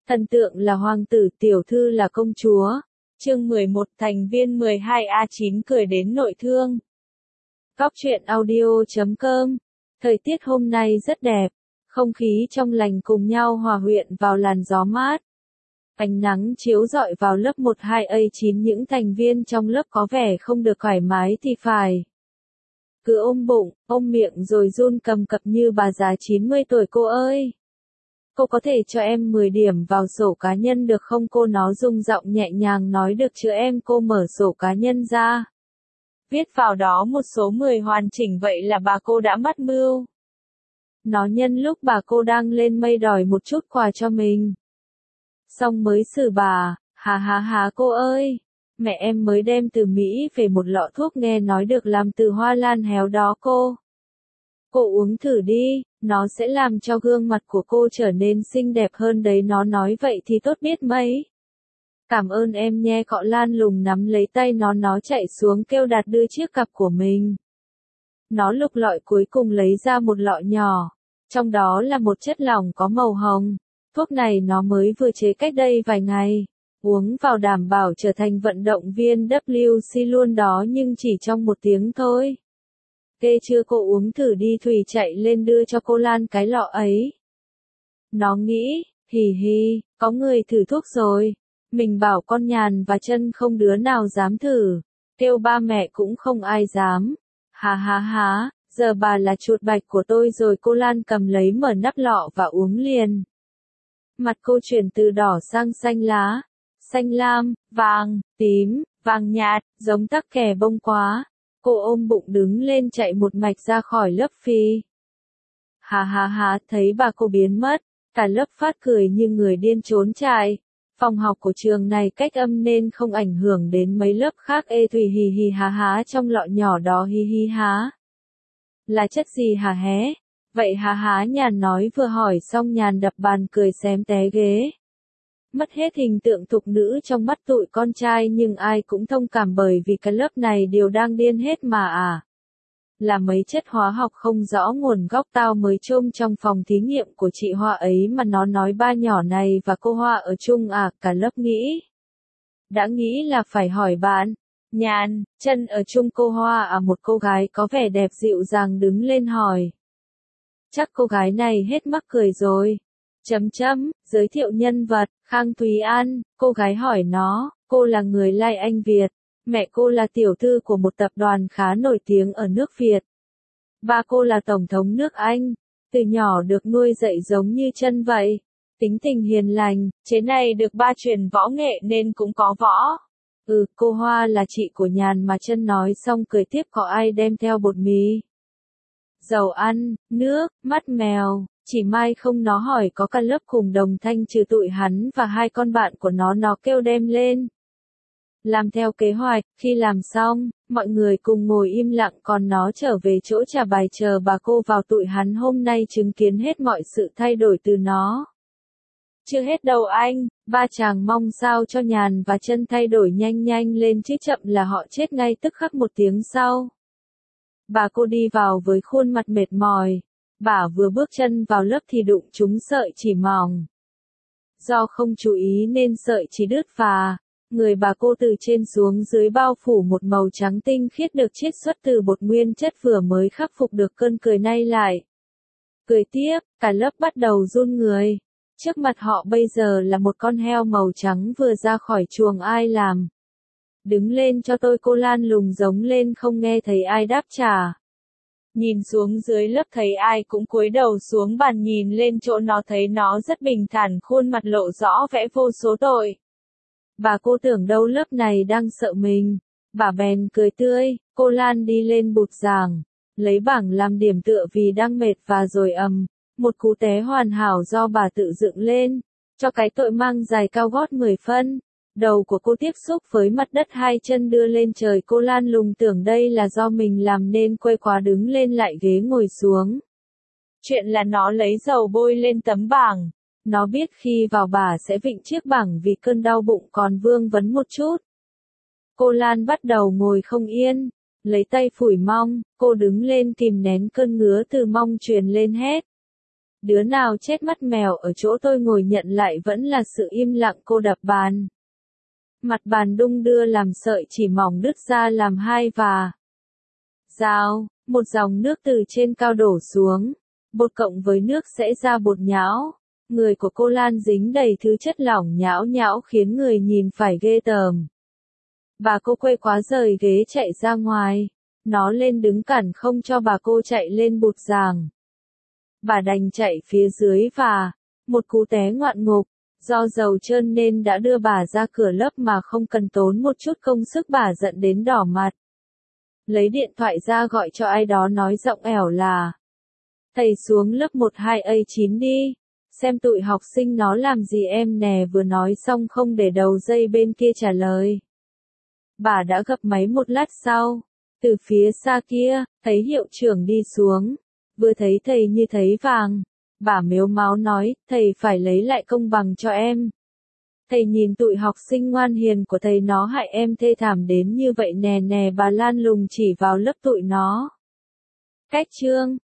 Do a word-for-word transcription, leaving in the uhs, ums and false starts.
Thần tượng là hoàng tử, tiểu thư là công chúa. Chương mười một, thành viên mười hai A chín cười đến nội thương. Góc truyện audio chấm com. Thời tiết hôm nay rất đẹp, không khí trong lành cùng nhau hòa quyện vào làn gió mát. Ánh nắng chiếu rọi vào lớp một hai A chín, những thành viên trong lớp có vẻ không được thoải mái thì phải. Cứ ôm bụng, ôm miệng rồi run cầm cập như bà già chín mươi tuổi. Cô ơi! Cô có thể cho em mười điểm vào sổ cá nhân được không? Cô nó rung giọng nhẹ nhàng nói. Được chứ em. Cô mở sổ cá nhân ra, viết vào đó một số mười hoàn chỉnh. Vậy là bà cô đã mắc mưu. Nó nhân lúc bà cô đang lên mây đòi một chút quà cho mình, xong mới xử bà. Hà hà hà cô ơi! Mẹ em mới đem từ Mỹ về một lọ thuốc nghe nói được làm từ hoa lan héo đó cô. Cô uống thử đi, nó sẽ làm cho gương mặt của cô trở nên xinh đẹp hơn đấy. Nó nói vậy thì tốt biết mấy. Cảm ơn em nhé. Cọ Lan lùng nắm lấy tay nó, nó chạy xuống kêu Đạt đưa chiếc cặp của mình. Nó lục lọi cuối cùng lấy ra một lọ nhỏ, trong đó là một chất lỏng có màu hồng. Thuốc này nó mới vừa chế cách đây vài ngày. Uống vào đảm bảo trở thành vận động viên W C luôn đó, nhưng chỉ trong một tiếng thôi. Ghê chưa? Cô uống thử đi. Thùy chạy lên đưa cho cô Lan cái lọ ấy. Nó nghĩ, hì hì, có người thử thuốc rồi. Mình bảo con Nhàn và Chân không đứa nào dám thử. Kêu ba mẹ cũng không ai dám. Hà hà hà, giờ bà là chuột bạch của tôi rồi. Cô Lan cầm lấy mở nắp lọ và uống liền. Mặt cô chuyển từ đỏ sang xanh lá, xanh lam, vàng, tím, vàng nhạt, giống tắc kè bông quá. Cô ôm bụng đứng lên chạy một mạch ra khỏi lớp phi. Hà hà hà, thấy bà cô biến mất, cả lớp phát cười như người điên trốn chạy. Phòng học của trường này cách âm nên không ảnh hưởng đến mấy lớp khác. Ê Thùy, hì hì hà há, trong lọ nhỏ đó hi hi há. Là chất gì hả hé? Vậy hà há, Nhàn nói vừa hỏi xong Nhàn đập bàn cười xém té ghế. Mất hết hình tượng thục nữ trong mắt tụi con trai, nhưng ai cũng thông cảm bởi vì cái lớp này đều đang điên hết mà à. Là mấy chất hóa học không rõ nguồn gốc tao mới trông trong phòng thí nghiệm của chị Hoa ấy mà nó nói ba nhỏ này và cô Hoa ở chung à. Cả lớp nghĩ. Đã nghĩ là phải hỏi bạn Nhàn, Chân ở chung cô Hoa à. Một cô gái có vẻ đẹp dịu dàng đứng lên hỏi. Chắc cô gái này hết mắc cười rồi. Chấm chấm, giới thiệu nhân vật, Khang Thúy An. Cô gái hỏi nó, cô là người Lai Anh Việt. Mẹ cô là tiểu thư của một tập đoàn khá nổi tiếng ở nước Việt. Ba cô là tổng thống nước Anh. Từ nhỏ được nuôi dạy giống như Chân vậy. Tính tình hiền lành, chế này được ba truyền võ nghệ nên cũng có võ. Ừ, cô Hoa là chị của Nhàn mà. Chân nói xong cười tiếp. Có ai đem theo bột mì, dầu ăn, nước, mắt mèo? Chỉ mai không. Nó hỏi có cả lớp cùng đồng thanh trừ tụi hắn và hai con bạn của nó. Nó kêu đem lên. Làm theo kế hoạch. Khi làm xong, mọi người cùng ngồi im lặng, còn nó trở về chỗ trả bài chờ bà cô vào. Tụi hắn hôm nay chứng kiến hết mọi sự thay đổi từ nó. Chưa hết đâu anh, ba chàng mong sao cho Nhàn và Chân thay đổi nhanh nhanh lên chứ chậm là họ chết ngay tức khắc. Một tiếng sau, bà cô đi vào với khuôn mặt mệt mỏi. Bà vừa bước chân vào lớp thì đụng trúng sợi chỉ mỏng. Do không chú ý nên sợi chỉ đứt và người bà cô từ trên xuống dưới bao phủ một màu trắng tinh khiết được chiết xuất từ bột nguyên chất vừa mới khắc phục được cơn cười nay lại cười tiếp. Cả lớp bắt đầu run người. Trước mặt họ bây giờ là một con heo màu trắng vừa ra khỏi chuồng. Ai làm? Đứng lên cho tôi. Cô Lan lùng giống lên. Không nghe thấy ai đáp trả. Nhìn xuống dưới lớp thấy ai cũng cúi đầu xuống bàn nhìn lên chỗ nó, thấy nó rất bình thản, khuôn mặt lộ rõ vẻ vô số tội. Bà cô tưởng đâu lớp này đang sợ mình. Bà bèn cười tươi. Cô Lan đi lên bục giảng, lấy bảng làm điểm tựa vì đang mệt và rồi ầm, một cú té hoàn hảo do bà tự dựng lên, cho cái tội mang giày cao gót mười phân. Đầu của cô tiếp xúc với mặt đất, hai chân đưa lên trời. Cô Lan lùng tưởng đây là do mình làm nên quây quá, đứng lên lại ghế ngồi xuống. Chuyện là nó lấy dầu bôi lên tấm bảng. Nó biết khi vào bà sẽ vịn chiếc bảng vì cơn đau bụng còn vương vấn một chút. Cô Lan bắt đầu ngồi không yên, lấy tay phủi mông. Cô đứng lên kìm nén cơn ngứa từ mông truyền lên hét. Đứa nào chết mắt mèo ở chỗ tôi ngồi nhận lại vẫn là sự im lặng cô đập bàn. Mặt bàn đung đưa làm sợi chỉ mỏng đứt ra làm hai và. Rào, một dòng nước từ trên cao đổ xuống. Bột cộng với nước sẽ ra bột nhão. Người của cô Lan dính đầy thứ chất lỏng nhão nhão khiến người nhìn phải ghê tởm. Bà cô quay quá rời ghế chạy ra ngoài. Nó lên đứng cản không cho bà cô chạy lên bục giảng. Bà đành chạy phía dưới và, một cú té ngoạn mục, do dầu trơn nên đã đưa bà ra cửa lớp mà không cần tốn một chút công sức bà giận đến đỏ mặt. Lấy điện thoại ra gọi cho ai đó nói giọng ẻo là, thầy xuống lớp một hai A chín đi, xem tụi học sinh nó làm gì em nè vừa nói xong không để đầu dây bên kia trả lời. Bà đã gập máy một lát sau, từ phía xa kia, thấy hiệu trưởng đi xuống. Vừa thấy thầy như thấy vàng, bà mếu máo nói, thầy phải lấy lại công bằng cho em. Thầy nhìn tụi học sinh ngoan hiền của thầy nó hại em thê thảm đến như vậy nè nè bà Lan lùng chỉ vào lớp tụi nó. Cách chương